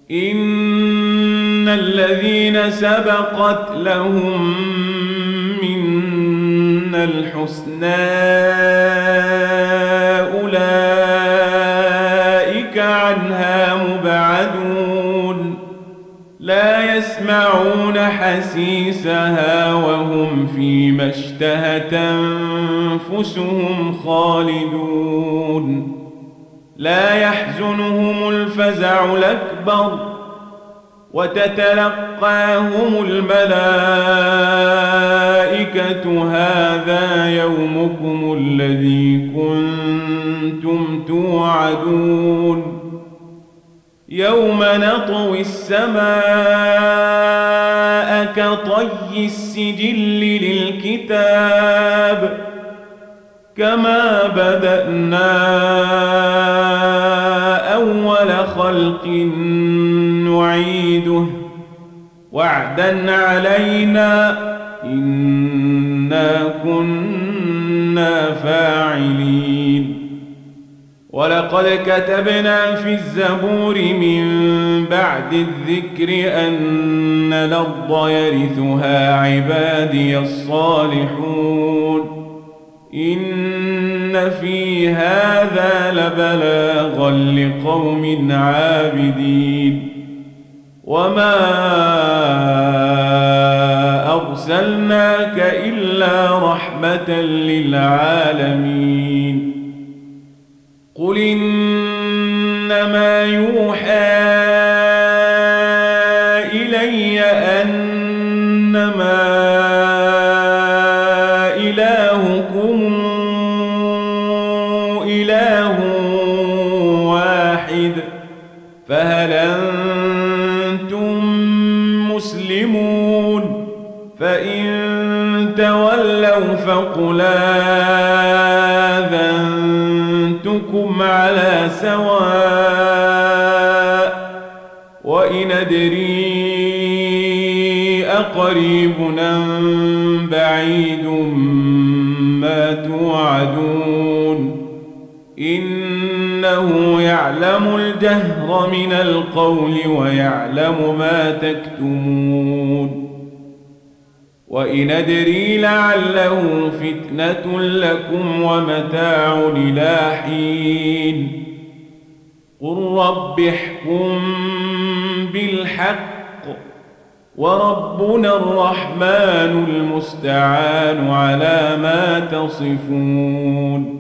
إن الذين سبقت لهم منا الحسنى أولئك عنها مبعدون لا يسمعون حسيسها وهم فيما اشتهت أنفسهم خالدون لا يحزنهم الفزع الأكبر وتتلقاهم الملائكة هذا يومكم الذي كنتم توعدون يوم نطوي السماء كطي السجل للكتاب كما بدأنا أول خلق نعيده وعدا علينا إنا كنا فاعلين ولقد كتبنا في الزبور من بعد الذكر أن الأرض يرثها عبادي الصالحون إن في هذا لبلاغا لقوم عابدين وما أرسلناك إلا رحمة للعالمين قل إنما يوحى إلي أنما إلهكم إله واحد فهل أنتم مسلمون فإن تولوا فقل آذنتكم على سواء وإن أدري أقريب أم بعيد ما توعدون إنه يعلم الجهر من القول ويعلم ما تكتمون وإن أدري لعله فتنة لكم ومتاع إلى حين قل رب احكم بالحق وربنا الرحمن المستعان على ما تصفون